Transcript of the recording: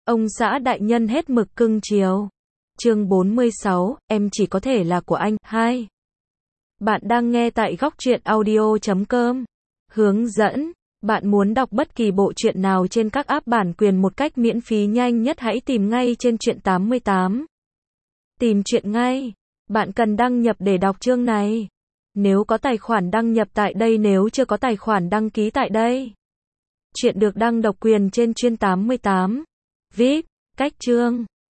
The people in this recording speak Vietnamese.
Ông xã đại nhân hết mực cưng chiều. Chương 46, em chỉ có thể là của anh. 2. Bạn đang nghe tại góc truyện audio.com. Hướng dẫn. Bạn muốn đọc bất kỳ bộ truyện nào trên các app bản quyền một cách miễn phí nhanh nhất, hãy tìm ngay trên truyện 88. Tìm truyện ngay. Bạn cần đăng nhập để đọc chương này. Nếu có tài khoản đăng nhập tại đây, nếu chưa có tài khoản đăng ký tại đây. Truyện được đăng độc quyền trên truyện 88. VIP. Cách chương.